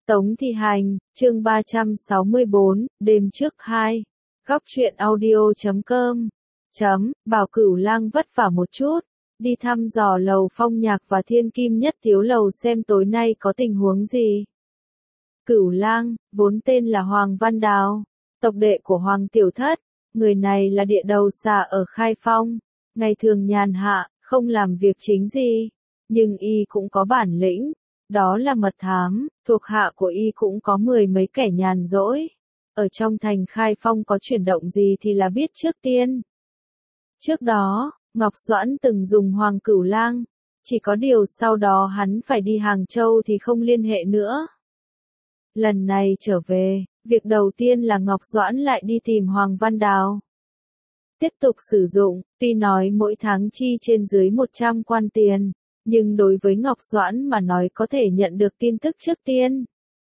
Tống Thi Hành, chương 364, đêm trước 2. Góc truyện audio.com. Bảo Cửu Lang vất vả một chút, đi thăm dò lầu Phong Nhạc và Thiên Kim Nhất Tiếu lầu xem tối nay có tình huống gì. Cửu Lang, vốn tên là Hoàng Văn Đào, tộc đệ của Hoàng Tiểu Thất, người này là địa đầu xà ở Khai Phong, ngày thường nhàn hạ, không làm việc chính gì, nhưng y cũng có bản lĩnh, đó là mật thám, thuộc hạ của y cũng có mười mấy kẻ nhàn rỗi. Ở trong thành Khai Phong có chuyển động gì thì là biết trước tiên. Trước đó, Ngọc Doãn từng dùng Hoàng Cửu Lang, chỉ có điều sau đó hắn phải đi Hàng Châu thì không liên hệ nữa. Lần này trở về, việc đầu tiên là Ngọc Doãn lại đi tìm Hoàng Văn Đào. Tiếp tục sử dụng, tuy nói mỗi tháng chi trên dưới 100 quan tiền, nhưng đối với Ngọc Doãn mà nói có thể nhận được tin tức trước tiên.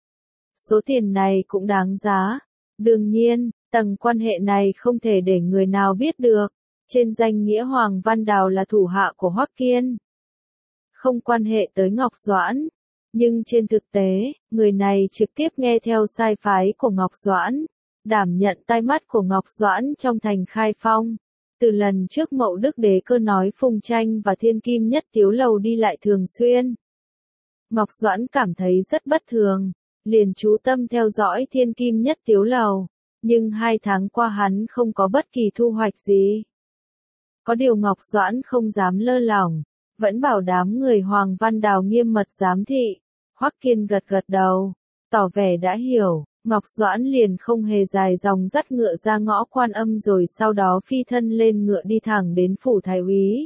Số tiền này cũng đáng giá. Đương nhiên, tầng quan hệ này không thể để người nào biết được. Trên danh nghĩa Hoàng Văn Đào là thủ hạ của Hoắc Kiên, không quan hệ tới Ngọc Doãn. Nhưng trên thực tế, người này trực tiếp nghe theo sai phái của Ngọc Doãn, đảm nhận tai mắt của Ngọc Doãn trong thành Khai Phong. Từ lần trước Mậu Đức Đế Cơ nói Phùng Tranh và Thiên Kim Nhất Tiếu lầu đi lại thường xuyên, Ngọc Doãn cảm thấy rất bất thường, liền chú tâm theo dõi Thiên Kim Nhất Tiếu lầu, nhưng 2 tháng qua hắn không có bất kỳ thu hoạch gì. Có điều Ngọc Doãn không dám lơ lỏng, vẫn bảo đám người Hoàng Văn Đào nghiêm mật giám thị. Hoắc Kiên gật gật đầu, tỏ vẻ đã hiểu. Ngọc Doãn liền không hề dài dòng dắt ngựa ra ngõ Quan Âm rồi sau đó phi thân lên ngựa đi thẳng đến phủ thái úy.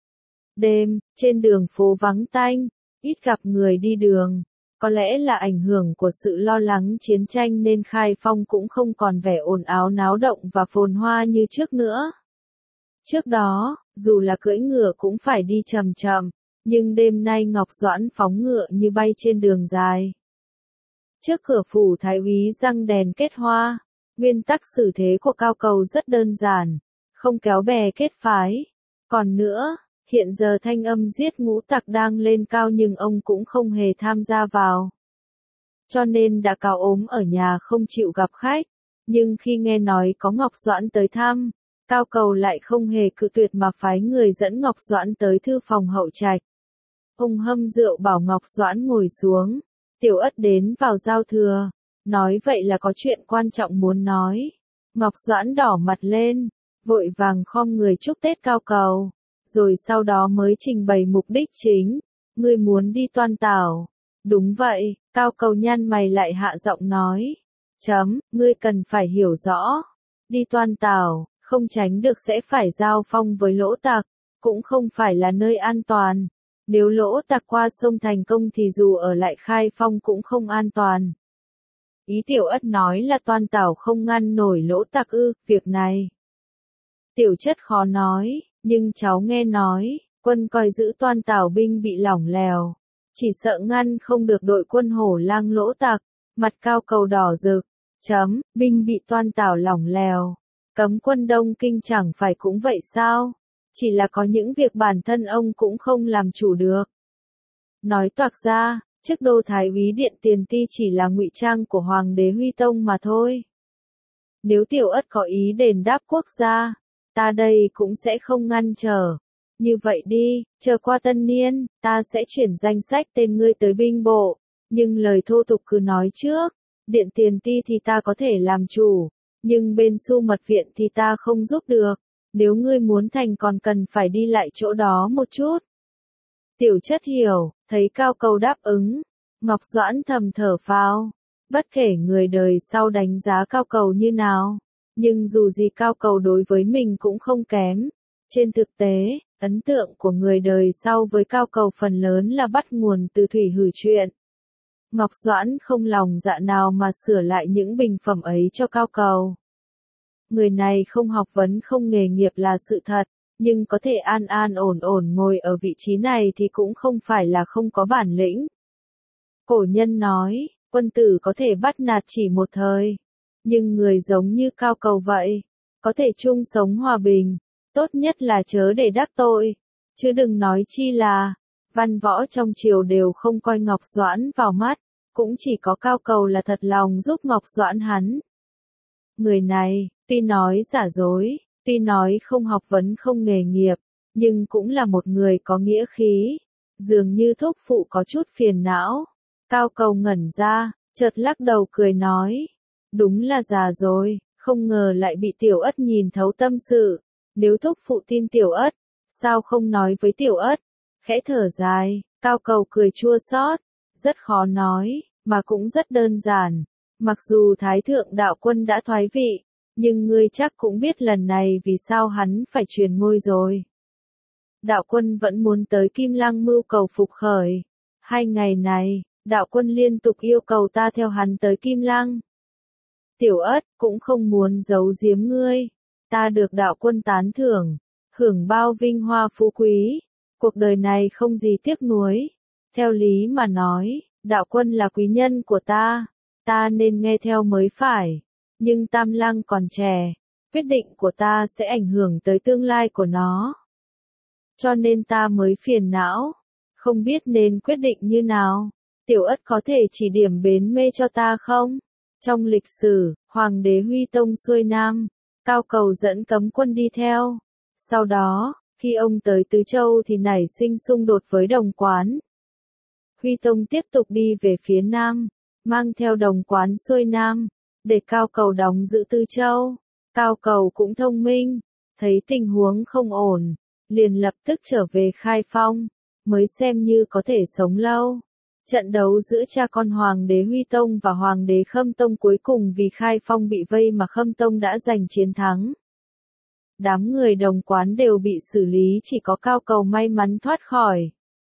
Đêm, trên đường phố vắng tanh, ít gặp người đi đường. Có lẽ là ảnh hưởng của sự lo lắng chiến tranh nên Khai Phong cũng không còn vẻ ồn ào náo động và phồn hoa như trước nữa. Trước đó, dù là cưỡi ngựa cũng phải đi chậm chậm, nhưng đêm nay Ngọc Doãn phóng ngựa như bay trên đường dài. Trước cửa phủ thái úy răng đèn kết hoa, nguyên tắc xử thế của Cao Cầu rất đơn giản, không kéo bè kết phái. Còn nữa, hiện giờ thanh âm giết ngũ tặc đang lên cao nhưng ông cũng không hề tham gia vào. Cho nên đã cáo ốm ở nhà không chịu gặp khách, nhưng khi nghe nói có Ngọc Doãn tới thăm, Cao Cầu lại không hề cự tuyệt mà phái người dẫn Ngọc Doãn tới thư phòng hậu trạch. Ông hâm rượu bảo Ngọc Doãn ngồi xuống. Tiểu Ất đến vào giao thừa, nói vậy là có chuyện quan trọng muốn nói. Ngọc Doãn đỏ mặt lên, vội vàng khom người chúc Tết Cao Cầu, rồi sau đó mới trình bày mục đích chính. Ngươi muốn đi Toan Tảo. Đúng vậy, Cao Cầu nhăn mày lại hạ giọng nói. Ngươi cần phải hiểu rõ. Đi Toan Tảo, không tránh được sẽ phải giao phong với lỗ tặc, cũng không phải là nơi an toàn. Nếu lỗ tặc qua sông thành công thì dù ở lại Khai Phong cũng không an toàn. Ý Tiểu Ất nói là Toan Tảo không ngăn nổi lỗ tặc ư, việc này. Tiểu Chất khó nói, nhưng cháu nghe nói, quân coi giữ Toan Tảo binh bị lỏng lèo. Chỉ sợ ngăn không được đội quân Hổ Lang lỗ tặc, mặt Cao Cầu đỏ rực. Binh bị Toan Tảo lỏng lèo. Cấm quân Đông Kinh chẳng phải cũng vậy sao? Chỉ là có những việc bản thân ông cũng không làm chủ được. Nói toạc ra, chức đô thái úy điện tiền ti chỉ là ngụy trang của Hoàng đế Huy Tông mà thôi. Nếu Tiểu Ất có ý đền đáp quốc gia, ta đây cũng sẽ không ngăn trở. Như vậy đi, chờ qua tân niên, ta sẽ chuyển danh sách tên ngươi tới binh bộ, nhưng lời thô tục cứ nói trước. Điện tiền ti thì ta có thể làm chủ, nhưng bên Xu Mật Viện thì ta không giúp được. Nếu ngươi muốn thành còn cần phải đi lại chỗ đó một chút. Tiểu Chất hiểu, thấy Cao Cầu đáp ứng. Ngọc Doãn thầm thở phào. Bất kể người đời sau đánh giá Cao Cầu như nào, nhưng dù gì Cao Cầu đối với mình cũng không kém. Trên thực tế, ấn tượng của người đời sau với Cao Cầu phần lớn là bắt nguồn từ Thủy Hử chuyện. Ngọc Doãn không lòng dạ nào mà sửa lại những bình phẩm ấy cho Cao Cầu. Người này không học vấn không nghề nghiệp là sự thật, nhưng có thể an an ổn ổn ngồi ở vị trí này thì cũng không phải là không có bản lĩnh. Cổ nhân nói, quân tử có thể bắt nạt chỉ một thời, nhưng người giống như Cao Cầu vậy, có thể chung sống hòa bình, tốt nhất là chớ để đắc tội, chứ đừng nói chi là, văn võ trong triều đều không coi Ngọc Doãn vào mắt, cũng chỉ có Cao Cầu là thật lòng giúp Ngọc Doãn hắn. Người này, tuy nói giả dối, tuy nói không học vấn không nghề nghiệp, nhưng cũng là một người có nghĩa khí. Dường như thúc phụ có chút phiền não. Cao Cầu ngẩn ra, chợt lắc đầu cười nói. Đúng là già rồi, không ngờ lại bị Tiểu Ất nhìn thấu tâm sự. Nếu thúc phụ tin Tiểu Ất, sao không nói với Tiểu Ất? Khẽ thở dài, Cao Cầu cười chua xót. Rất khó nói, mà cũng rất đơn giản. Mặc dù Thái Thượng Đạo Quân đã thoái vị, nhưng ngươi chắc cũng biết lần này vì sao hắn phải truyền ngôi rồi. Đạo Quân vẫn muốn tới Kim Lăng mưu cầu phục khởi. 2 ngày này, Đạo Quân liên tục yêu cầu ta theo hắn tới Kim Lăng. Tiểu Ất cũng không muốn giấu giếm ngươi. Ta được Đạo Quân tán thưởng, hưởng bao vinh hoa phú quý. Cuộc đời này không gì tiếc nuối. Theo lý mà nói, Đạo Quân là quý nhân của ta nên nghe theo mới phải. Nhưng Tam Lăng còn trẻ, quyết định của ta sẽ ảnh hưởng tới tương lai của nó. Cho nên ta mới phiền não, không biết nên quyết định như nào. Tiểu Ất có thể chỉ điểm bến mê cho ta không? Trong lịch sử, Hoàng đế Huy Tông xuôi Nam, Cao Cầu dẫn cấm quân đi theo. Sau đó, khi ông tới Tứ Châu thì nảy sinh xung đột với Đồng Quán. Huy Tông tiếp tục đi về phía Nam, mang theo Đồng Quán xuôi Nam, để Cao Cầu đóng giữ Tứ Châu. Cao Cầu cũng thông minh, thấy tình huống không ổn, liền lập tức trở về Khai Phong, mới xem như có thể sống lâu. Trận đấu giữa cha con Hoàng đế Huy Tông và Hoàng đế Khâm Tông cuối cùng vì Khai Phong bị vây mà Khâm Tông đã giành chiến thắng. Đám người Đồng Quán đều bị xử lý, chỉ có Cao Cầu may mắn thoát khỏi.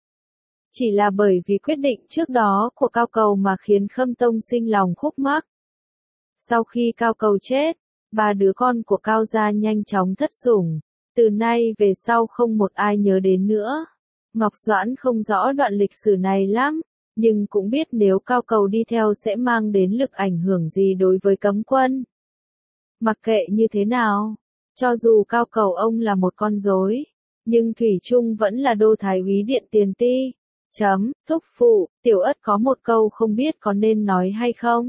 Chỉ là bởi vì quyết định trước đó của Cao Cầu mà khiến Khâm Tông sinh lòng khúc mắc. Sau khi Cao Cầu chết, 3 đứa con của Cao gia nhanh chóng thất sủng, từ nay về sau không một ai nhớ đến nữa. Ngọc Doãn không rõ đoạn lịch sử này lắm, nhưng cũng biết nếu Cao Cầu đi theo sẽ mang đến lực ảnh hưởng gì đối với cấm quân. Mặc kệ như thế nào, cho dù Cao Cầu ông là một con rối, nhưng thủy chung vẫn là đô thái úy Điện Tiền Ti. Thúc phụ, Tiểu Ất có một câu không biết có nên nói hay không?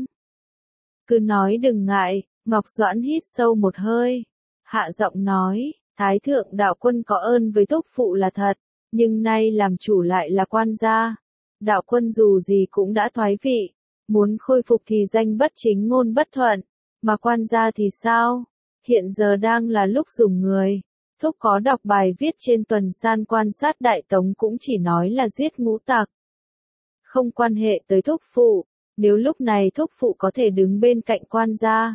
Cứ nói đừng ngại. Ngọc Doãn hít sâu một hơi, hạ giọng nói, Thái Thượng Đạo Quân có ơn với thúc phụ là thật, nhưng nay làm chủ lại là quan gia. Đạo Quân dù gì cũng đã thoái vị, muốn khôi phục thì danh bất chính ngôn bất thuận, mà quan gia thì sao? Hiện giờ đang là lúc dùng người. Thúc có đọc bài viết trên Tuần San quan sát Đại Tống cũng chỉ nói là giết ngũ tặc. Không quan hệ tới thúc phụ, nếu lúc này thúc phụ có thể đứng bên cạnh quan gia,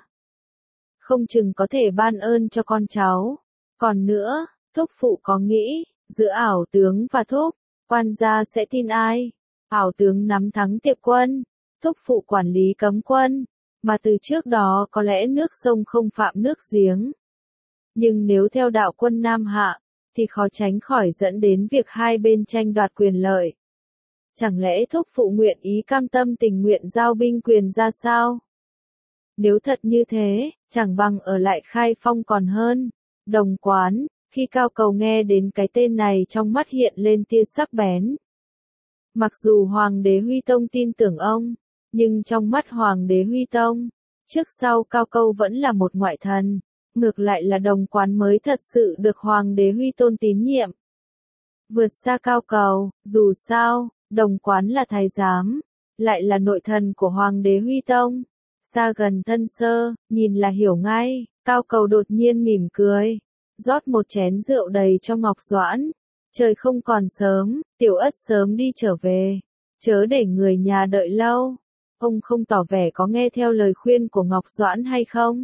không chừng có thể ban ơn cho con cháu. Còn nữa, thúc phụ có nghĩ, giữa ảo tướng và thúc, quan gia sẽ tin ai? Ảo tướng nắm thắng Tiệp quân, thúc phụ quản lý cấm quân, mà từ trước đó có lẽ nước sông không phạm nước giếng. Nhưng nếu theo Đạo Quân Nam Hạ, thì khó tránh khỏi dẫn đến việc hai bên tranh đoạt quyền lợi. Chẳng lẽ thúc phụ nguyện ý cam tâm tình nguyện giao binh quyền ra sao? Nếu thật như thế, chẳng bằng ở lại Khai Phong còn hơn. Đồng Quán, khi Cao Cầu nghe đến cái tên này trong mắt hiện lên tia sắc bén. Mặc dù Hoàng đế Huy Tông tin tưởng ông, nhưng trong mắt Hoàng đế Huy Tông, trước sau Cao Cầu vẫn là một ngoại thần. Ngược lại là Đồng Quán mới thật sự được Hoàng đế Huy Tôn tín nhiệm. Vượt xa Cao Cầu, dù sao, Đồng Quán là thái giám, lại là nội thần của Hoàng đế Huy Tông. Xa gần thân sơ, nhìn là hiểu ngay. Cao Cầu đột nhiên mỉm cười, rót một chén rượu đầy cho Ngọc Doãn. Trời không còn sớm, Tiểu Ất sớm đi trở về, chớ để người nhà đợi lâu. Ông không tỏ vẻ có nghe theo lời khuyên của Ngọc Doãn hay không?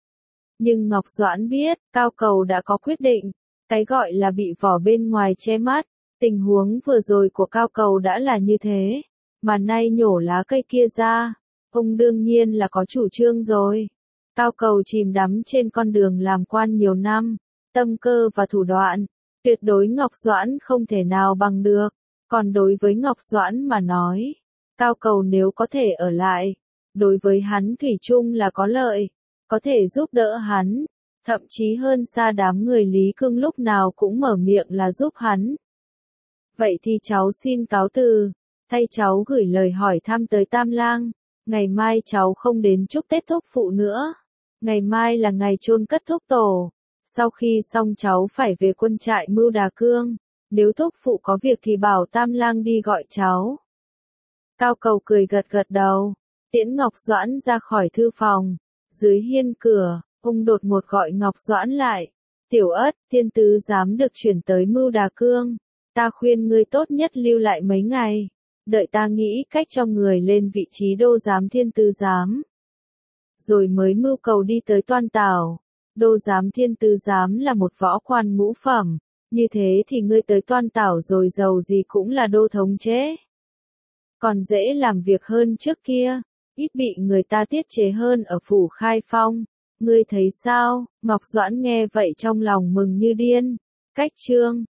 Nhưng Ngọc Doãn biết, Cao Cầu đã có quyết định, cái gọi là bị vỏ bên ngoài che mắt. Tình huống vừa rồi của Cao Cầu đã là như thế, mà nay nhổ lá cây kia ra, ông đương nhiên là có chủ trương rồi. Cao Cầu chìm đắm trên con đường làm quan nhiều năm, tâm cơ và thủ đoạn, tuyệt đối Ngọc Doãn không thể nào bằng được. Còn đối với Ngọc Doãn mà nói, Cao Cầu nếu có thể ở lại, đối với hắn thủy chung là có lợi, có thể giúp đỡ hắn, thậm chí hơn xa đám người Lý Cương lúc nào cũng mở miệng là giúp hắn. Vậy thì cháu xin cáo từ. thay cháu gửi lời hỏi thăm tới Tam Lang, ngày mai cháu không đến chúc Tết thúc phụ nữa. Ngày mai là ngày chôn cất thúc tổ. Sau khi xong cháu phải về quân trại Mưu Đà Cương, nếu thúc phụ có việc thì bảo Tam Lang đi gọi cháu. Cao Cầu cười gật gật đầu, tiễn Ngọc Doãn ra khỏi thư phòng. Dưới hiên cửa, ông đột ngột gọi Ngọc Doãn lại. Tiểu Ất, thiên tứ giám được chuyển tới Mưu Đà Cương. Ta khuyên ngươi tốt nhất lưu lại mấy ngày. Đợi ta nghĩ cách cho người lên vị trí đô giám thiên tứ giám. Rồi mới mưu cầu đi tới Toan Tảo. Đô giám thiên tứ giám là một võ quan ngũ phẩm. Như thế thì ngươi tới Toan Tảo rồi giàu gì cũng là đô thống chế. Còn dễ làm việc hơn trước kia. Ít bị người ta tiết chế hơn ở phủ Khai Phong. Ngươi thấy sao? Ngọc Doãn nghe vậy trong lòng mừng như điên. Cách chương